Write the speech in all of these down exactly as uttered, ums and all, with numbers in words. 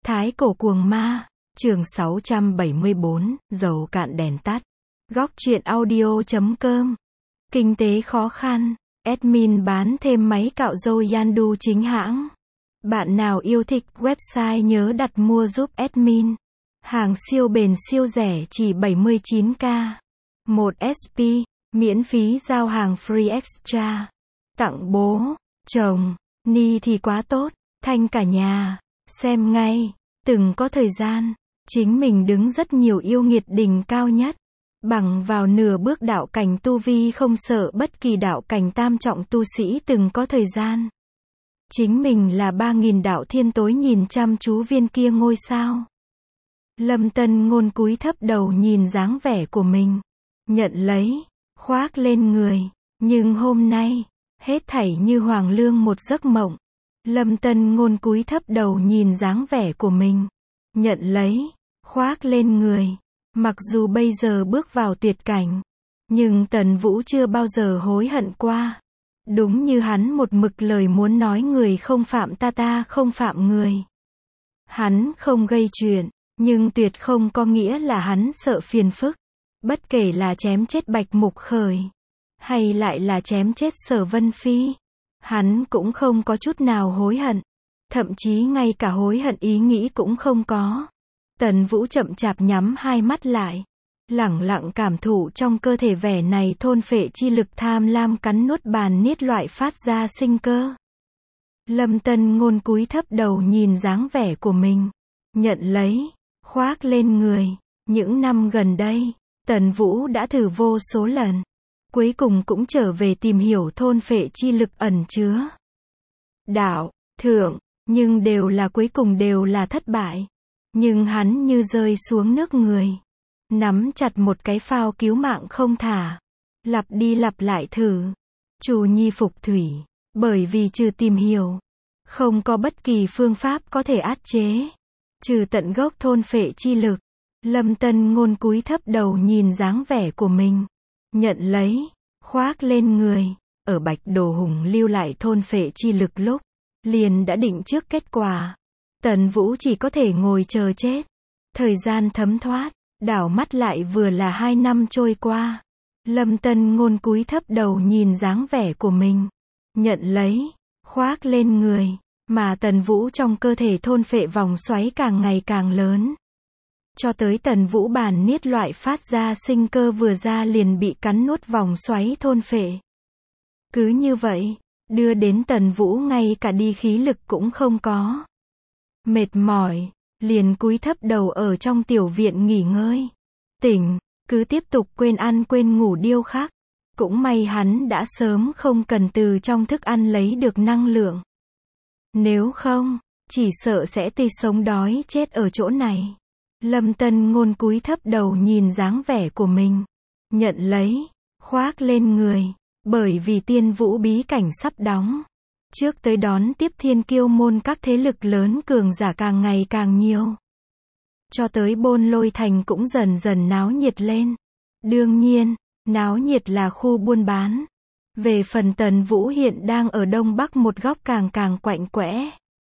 Thái cổ cuồng ma, chương sáu trăm bảy mươi bốn, dầu cạn đèn tắt. Góc truyện audio chấm com. Kinh tế khó khăn, admin bán thêm máy cạo râu Yandu chính hãng. Bạn nào yêu thích website nhớ đặt mua giúp admin. Hàng siêu bền siêu rẻ chỉ bảy mươi chín k. một ét pê, miễn phí giao hàng free extra. Tặng bố, chồng, ni thì quá tốt, thanh cả nhà. Xem ngay, từng có thời gian, chính mình đứng rất nhiều yêu nghiệt đỉnh cao nhất. Bằng vào nửa bước đạo cảnh tu vi không sợ bất kỳ đạo cảnh tam trọng tu sĩ từng có thời gian. Chính mình là ba nghìn đạo thiên tối nhìn chăm chú viên kia ngôi sao. Lâm Tân Ngôn cúi thấp đầu nhìn dáng vẻ của mình. Nhận lấy, khoác lên người. Nhưng hôm nay, hết thảy như hoàng lương một giấc mộng. Lâm Tân Ngôn cúi thấp đầu nhìn dáng vẻ của mình. Nhận lấy, khoác lên người. Mặc dù bây giờ bước vào tuyệt cảnh, nhưng Tần Vũ chưa bao giờ hối hận qua. Đúng như hắn một mực lời muốn nói, người không phạm ta ta không phạm người. Hắn không gây chuyện, nhưng tuyệt không có nghĩa là hắn sợ phiền phức. Bất kể là chém chết Bạch Mục Khởi, hay lại là chém chết Sở Vân Phi, hắn cũng không có chút nào hối hận. Thậm chí ngay cả hối hận ý nghĩ cũng không có. Tần Vũ chậm chạp nhắm hai mắt lại, lẳng lặng cảm thụ trong cơ thể vẻ này thôn phệ chi lực tham lam cắn nuốt bàn niết loại phát ra sinh cơ. Lâm Tân Ngôn cúi thấp đầu nhìn dáng vẻ của mình. Nhận lấy, khoác lên người. Những năm gần đây, Tần Vũ đã thử vô số lần. Cuối cùng cũng trở về tìm hiểu thôn phệ chi lực ẩn chứa. Đạo, thượng, nhưng đều là cuối cùng đều là thất bại. Nhưng hắn như rơi xuống nước người. Nắm chặt một cái phao cứu mạng không thả. Lặp đi lặp lại thử. Trù nhi phục thủy. Bởi vì trừ tìm hiểu, không có bất kỳ phương pháp có thể át chế. Trừ tận gốc thôn phệ chi lực. Lâm Tân Ngôn cúi thấp đầu nhìn dáng vẻ của mình. Nhận lấy, khoác lên người. Ở Bạch Đồ Hùng lưu lại thôn phệ chi lực lúc, liền đã định trước kết quả. Tần Vũ chỉ có thể ngồi chờ chết. Thời gian thấm thoát, đảo mắt lại vừa là hai năm trôi qua. Lâm Tân Ngôn cúi thấp đầu nhìn dáng vẻ của mình. Nhận lấy, khoác lên người. Mà Tần Vũ trong cơ thể thôn phệ vòng xoáy càng ngày càng lớn. Cho tới Tần Vũ bản niết loại phát ra sinh cơ vừa ra liền bị cắn nuốt vòng xoáy thôn phệ. Cứ như vậy, đưa đến Tần Vũ ngay cả đi khí lực cũng không có. Mệt mỏi, liền cúi thấp đầu ở trong tiểu viện nghỉ ngơi. Tỉnh, cứ tiếp tục quên ăn quên ngủ điêu khắc. Cũng may hắn đã sớm không cần từ trong thức ăn lấy được năng lượng. Nếu không, chỉ sợ sẽ tươi sống đói chết ở chỗ này. Lâm Tân Ngôn cúi thấp đầu nhìn dáng vẻ của mình. Nhận lấy, khoác lên người. Bởi vì Tiên Vũ bí cảnh sắp đóng. Trước tới đón tiếp thiên kiêu môn các thế lực lớn cường giả càng ngày càng nhiều. Cho tới Bôn Lôi Thành cũng dần dần náo nhiệt lên. Đương nhiên, náo nhiệt là khu buôn bán. Về phần Tần Vũ hiện đang ở đông bắc một góc càng càng quạnh quẽ.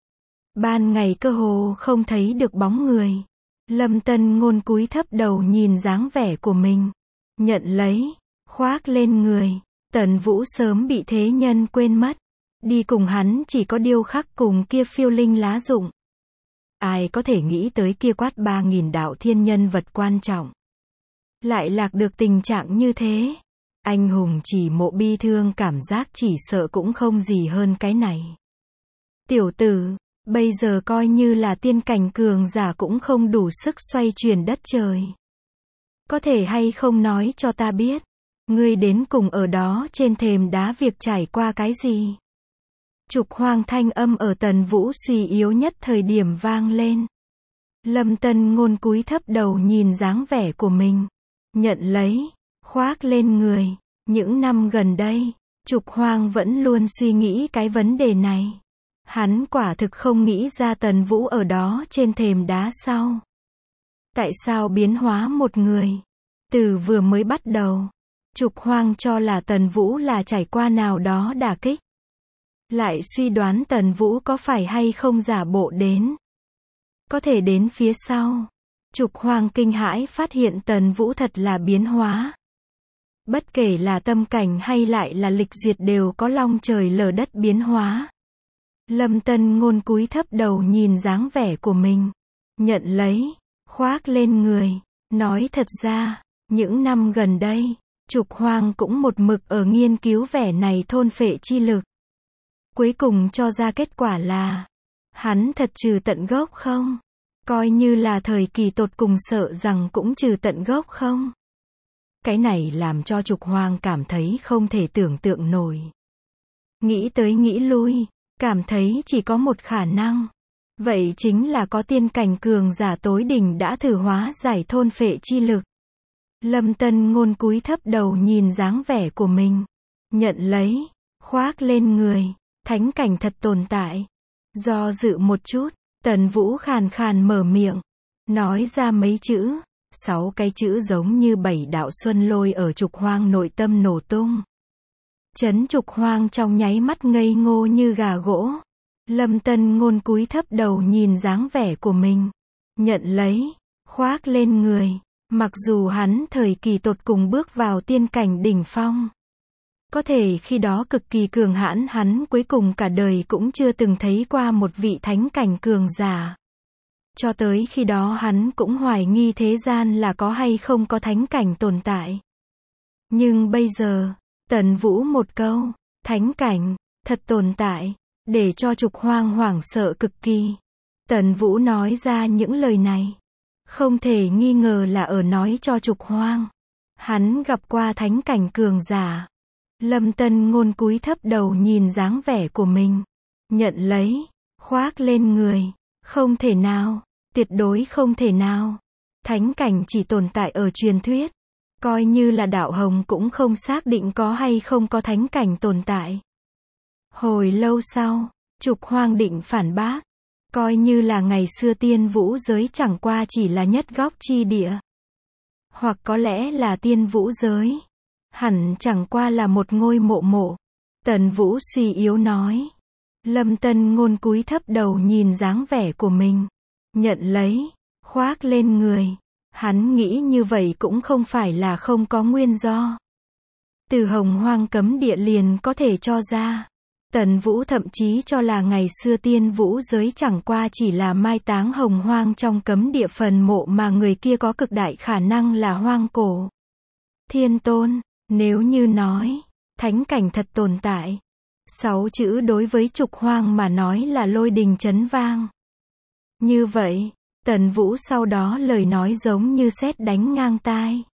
Ban ngày cơ hồ không thấy được bóng người. Lâm Tân Ngôn cúi thấp đầu nhìn dáng vẻ của mình. Nhận lấy, khoác lên người. Tần Vũ sớm bị thế nhân quên mất. Đi cùng hắn chỉ có điêu khắc cùng kia phiêu linh lá dụng. Ai có thể nghĩ tới kia quát ba nghìn đạo thiên nhân vật quan trọng. Lại lạc được tình trạng như thế. Anh hùng chỉ mộ bi thương cảm giác chỉ sợ cũng không gì hơn cái này. Tiểu tử, bây giờ coi như là tiên cảnh cường giả cũng không đủ sức xoay chuyển đất trời. Có thể hay không nói cho ta biết, ngươi đến cùng ở đó trên thềm đá việc trải qua cái gì? Trục Hoang thanh âm ở Tần Vũ suy yếu nhất thời điểm vang lên. Lâm Tân Ngôn cúi thấp đầu nhìn dáng vẻ của mình. Nhận lấy, khoác lên người. Những năm gần đây, Trục Hoang vẫn luôn suy nghĩ cái vấn đề này. Hắn quả thực không nghĩ ra Tần Vũ ở đó trên thềm đá sau. Tại sao biến hóa một người? Từ vừa mới bắt đầu, Trục Hoang cho là Tần Vũ là trải qua nào đó đả kích. Lại suy đoán Tần Vũ có phải hay không giả bộ đến. Có thể đến phía sau. Trục Hoang kinh hãi phát hiện Tần Vũ thật là biến hóa. Bất kể là tâm cảnh hay lại là lịch duyệt đều có long trời lở đất biến hóa. Lâm Tân Ngôn cúi thấp đầu nhìn dáng vẻ của mình. Nhận lấy, khoác lên người. Nói thật ra, những năm gần đây, Trục Hoang cũng một mực ở nghiên cứu vẻ này thôn phệ chi lực. Cuối cùng cho ra kết quả là, hắn thật trừ tận gốc không? Coi như là thời kỳ tột cùng sợ rằng cũng trừ tận gốc không? Cái này làm cho Trục Hoang cảm thấy không thể tưởng tượng nổi. Nghĩ tới nghĩ lui, cảm thấy chỉ có một khả năng. Vậy chính là có tiên cảnh cường giả tối đỉnh đã thử hóa giải thôn phệ chi lực. Lâm Tân Ngôn cúi thấp đầu nhìn dáng vẻ của mình. Nhận lấy, khoác lên người. Thánh cảnh thật tồn tại. Do dự một chút, Tần Vũ khàn khàn mở miệng. Nói ra mấy chữ. Sáu cái chữ giống như bảy đạo xuân lôi ở Trục Hoang nội tâm nổ tung. Chấn Trục Hoang trong nháy mắt ngây ngô như gà gỗ. Lâm Tân Ngôn cúi thấp đầu nhìn dáng vẻ của mình. Nhận lấy, khoác lên người. Mặc dù hắn thời kỳ tột cùng bước vào tiên cảnh đỉnh phong. Có thể khi đó cực kỳ cường hãn, hắn cuối cùng cả đời cũng chưa từng thấy qua một vị thánh cảnh cường giả. Cho tới khi đó hắn cũng hoài nghi thế gian là có hay không có thánh cảnh tồn tại. Nhưng bây giờ, Tần Vũ một câu, thánh cảnh, thật tồn tại, để cho Trục Hoang hoảng sợ cực kỳ. Tần Vũ nói ra những lời này, không thể nghi ngờ là ở nói cho Trục Hoang. Hắn gặp qua thánh cảnh cường giả. Lâm Tân Ngôn cúi thấp đầu nhìn dáng vẻ của mình. Nhận lấy, khoác lên người. Không thể nào, tuyệt đối không thể nào. Thánh cảnh chỉ tồn tại ở truyền thuyết. Coi như là đạo hồng cũng không xác định có hay không có thánh cảnh tồn tại. Hồi lâu sau, Trục Hoang định phản bác. Coi như là ngày xưa tiên vũ giới chẳng qua chỉ là nhất góc chi địa. Hoặc có lẽ là tiên vũ giới. Hẳn chẳng qua là một ngôi mộ mộ. Tần Vũ suy yếu nói. Lâm Tân Ngôn cúi thấp đầu nhìn dáng vẻ của mình. Nhận lấy, khoác lên người. Hắn nghĩ như vậy cũng không phải là không có nguyên do. Từ Hồng Hoang cấm địa liền có thể cho ra. Tần Vũ thậm chí cho là ngày xưa tiên vũ giới chẳng qua chỉ là mai táng Hồng Hoang trong cấm địa phần mộ mà người kia có cực đại khả năng là hoang cổ. Thiên Tôn, nếu như nói, thánh cảnh thật tồn tại. Sáu chữ đối với Trục Hoang mà nói là lôi đình chấn vang. Như vậy, Tần Vũ sau đó lời nói giống như sét đánh ngang tai.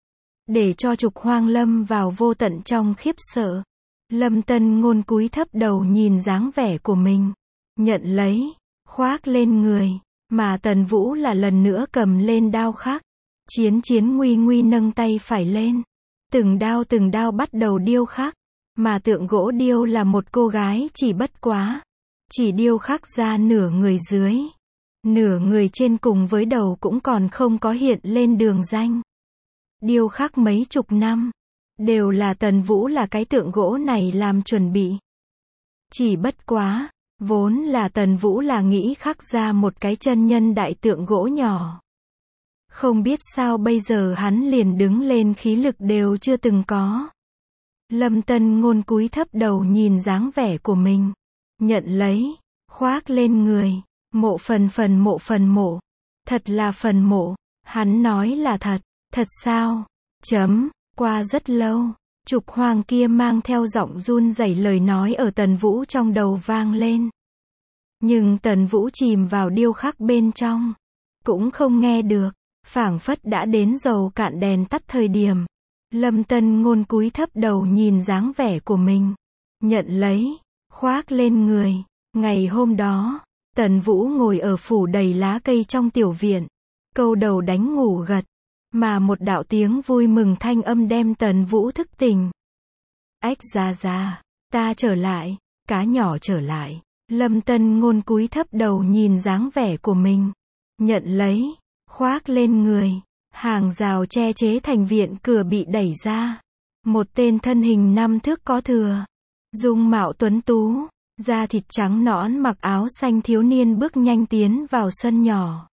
Để cho Trục Hoang lâm vào vô tận trong khiếp sợ. Lâm Tân Ngôn cúi thấp đầu nhìn dáng vẻ của mình. Nhận lấy, khoác lên người. Mà Tần Vũ là lần nữa cầm lên đao khắc. Chiến chiến nguy nguy nâng tay phải lên. Từng đao từng đao bắt đầu điêu khắc. Mà tượng gỗ điêu là một cô gái chỉ bất quá. Chỉ điêu khắc ra nửa người dưới. Nửa người trên cùng với đầu cũng còn không có hiện lên đường danh. Điêu khắc mấy chục năm. Đều là Tần Vũ là cái tượng gỗ này làm chuẩn bị. Chỉ bất quá, vốn là Tần Vũ là nghĩ khắc ra một cái chân nhân đại tượng gỗ nhỏ. Không biết sao bây giờ hắn liền đứng lên khí lực đều chưa từng có. Lâm Tân Ngôn cúi thấp đầu nhìn dáng vẻ của mình. Nhận lấy, khoác lên người. Mộ phần phần mộ phần mộ. Thật là phần mộ. Hắn nói là thật. Thật sao? Chấm. Qua rất lâu, Trục Hoang kia mang theo giọng run rẩy lời nói ở Tần Vũ trong đầu vang lên. Nhưng Tần Vũ chìm vào điêu khắc bên trong. Cũng không nghe được. Phảng phất đã đến dầu cạn đèn tắt thời điểm. Lâm Tân Ngôn cúi thấp đầu nhìn dáng vẻ của mình. Nhận lấy, khoác lên người. Ngày hôm đó, Tần Vũ ngồi ở phủ đầy lá cây trong tiểu viện. Câu đầu đánh ngủ gật. Mà một đạo tiếng vui mừng thanh âm đem Tần Vũ thức tỉnh. Ách ra ra, ta trở lại, cá nhỏ trở lại. Lâm Tân Ngôn cúi thấp đầu nhìn dáng vẻ của mình. Nhận lấy, khoác lên người. Hàng rào che chế thành viện cửa bị đẩy ra. Một tên thân hình năm thước có thừa. Dung mạo tuấn tú, Da thịt trắng nõn mặc áo xanh thiếu niên bước nhanh tiến vào sân nhỏ.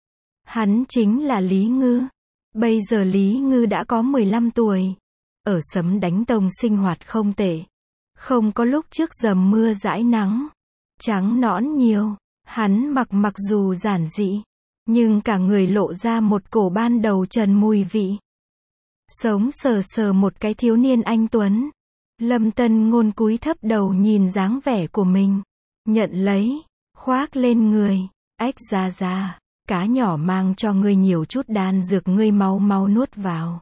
Hắn chính là Lý Ngư. Bây giờ Lý Ngư đã có mười lăm tuổi. Ở Sấm Đánh Tông sinh hoạt không tệ. Không có lúc trước dầm mưa dãi nắng. Trắng nõn nhiều. Hắn mặc mặc dù giản dị, nhưng cả người lộ ra một cổ ban đầu trần mùi vị. Sống sờ sờ một cái thiếu niên anh tuấn. Lâm Tân Ngôn cúi thấp đầu nhìn dáng vẻ của mình. Nhận lấy, khoác lên người. Ếch ra ra, cá nhỏ mang cho ngươi nhiều chút đan dược, ngươi mau mau nuốt vào.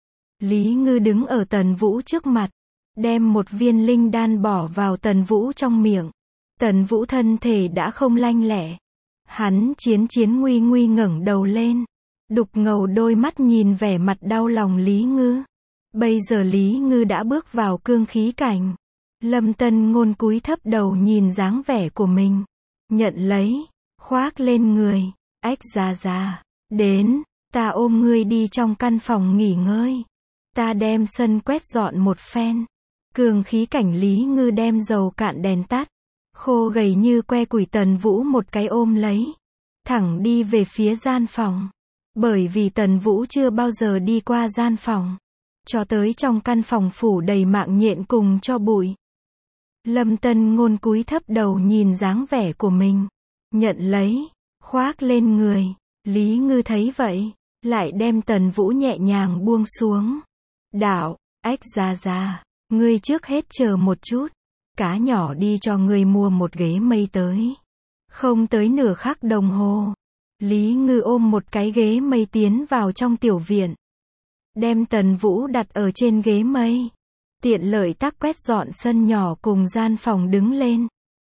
Lý Ngư đứng ở Tần Vũ trước mặt, đem một viên linh đan bỏ vào Tần Vũ trong miệng. Tần Vũ thân thể đã không lanh lẹ. Hắn chiến chiến nguy nguy ngẩng đầu lên. Đục ngầu đôi mắt nhìn vẻ mặt đau lòng Lý Ngư. Bây giờ Lý Ngư đã bước vào cương khí cảnh. Lâm Tân Ngôn cúi thấp đầu nhìn dáng vẻ của mình. Nhận lấy, khoác lên người. Ếch ra ra, đến, ta ôm ngươi đi trong căn phòng nghỉ ngơi. Ta đem sân quét dọn một phen. Cương khí cảnh Lý Ngư đem dầu cạn đèn tắt. Khô gầy như que củi Tần Vũ một cái ôm lấy. Thẳng đi về phía gian phòng. Bởi vì Tần Vũ chưa bao giờ đi qua gian phòng. Cho tới trong căn phòng phủ đầy mạng nhện cùng cho bụi. Lâm Tân Ngôn cúi thấp đầu nhìn dáng vẻ của mình. Nhận lấy, khoác lên người. Lý Ngư thấy vậy, lại đem Tần Vũ nhẹ nhàng buông xuống. Đạo, ếch ra ra, ngươi trước hết chờ một chút. Cá nhỏ đi cho ngươi mua một ghế mây tới. Không tới nửa khắc đồng hồ. Lý Ngư ôm một cái ghế mây tiến vào trong tiểu viện. Đem Tần Vũ đặt ở trên ghế mây. Tiện lợi tắc quét dọn sân nhỏ cùng gian phòng đứng lên.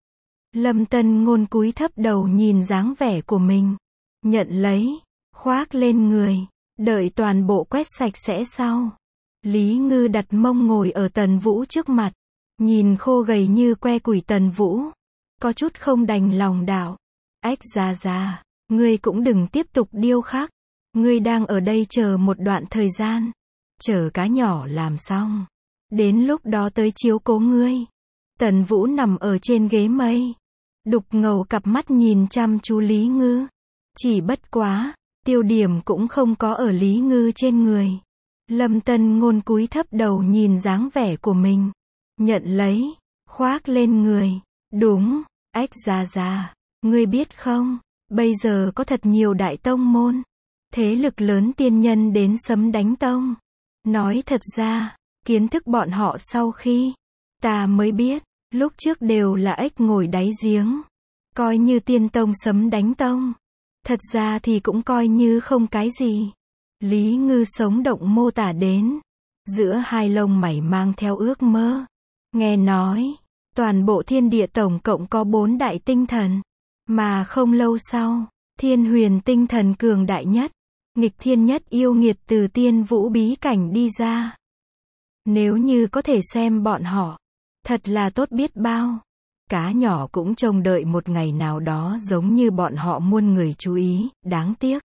Lâm Tân Ngôn cúi thấp đầu nhìn dáng vẻ của mình. Nhận lấy, khoác lên người. Đợi toàn bộ quét sạch sẽ sau. Lý Ngư đặt mông ngồi ở Tần Vũ trước mặt. Nhìn khô gầy như que củi Tần Vũ. Có chút không đành lòng đạo. Ếch ra ra, ngươi cũng đừng tiếp tục điêu khắc. Ngươi đang ở đây chờ một đoạn thời gian. Chờ cá nhỏ làm xong. Đến lúc đó tới chiếu cố ngươi. Tần Vũ nằm ở trên ghế mây. Đục ngầu cặp mắt nhìn chăm chú Lý Ngư. Chỉ bất quá, tiêu điểm cũng không có ở Lý Ngư trên người. Lâm Tân Ngôn cúi thấp đầu nhìn dáng vẻ của mình. Nhận lấy, khoác lên người. Đúng, ếch ra ra, ngươi biết không, bây giờ có thật nhiều đại tông môn, thế lực lớn tiên nhân đến Sấm Đánh Tông. Nói thật ra, kiến thức bọn họ sau khi ta mới biết, lúc trước đều là ếch ngồi đáy giếng. Coi như tiên tông Sấm Đánh Tông. Thật ra thì cũng coi như không cái gì. Lý Ngư sống động mô tả đến. Giữa hai lông mày mang theo ước mơ. Nghe nói, toàn bộ thiên địa tổng cộng có bốn đại tinh thần. Mà không lâu sau, thiên huyền tinh thần cường đại nhất, nghịch thiên nhất yêu nghiệt từ tiên vũ bí cảnh đi ra. Nếu như có thể xem bọn họ, thật là tốt biết bao. Cá nhỏ cũng trông đợi một ngày nào đó giống như bọn họ muôn người chú ý, đáng tiếc.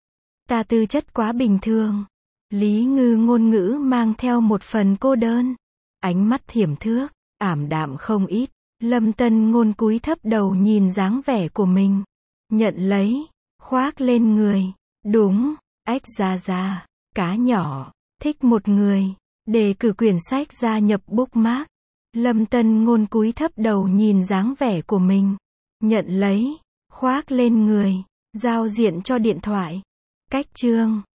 Ta tư chất quá bình thường. Lý Ngư ngôn ngữ mang theo một phần cô đơn. Ánh mắt thiểm thước, ảm đạm không ít. Lâm Tân Ngôn cúi thấp đầu nhìn dáng vẻ của mình. Nhận lấy, khoác lên người. Đúng, ếch ra ra, cá nhỏ, thích một người. Đề cử quyển sách gia nhập bookmark. Lâm Tân Ngôn cúi thấp đầu nhìn dáng vẻ của mình. Nhận lấy, khoác lên người. Giao diện cho điện thoại. Cách chương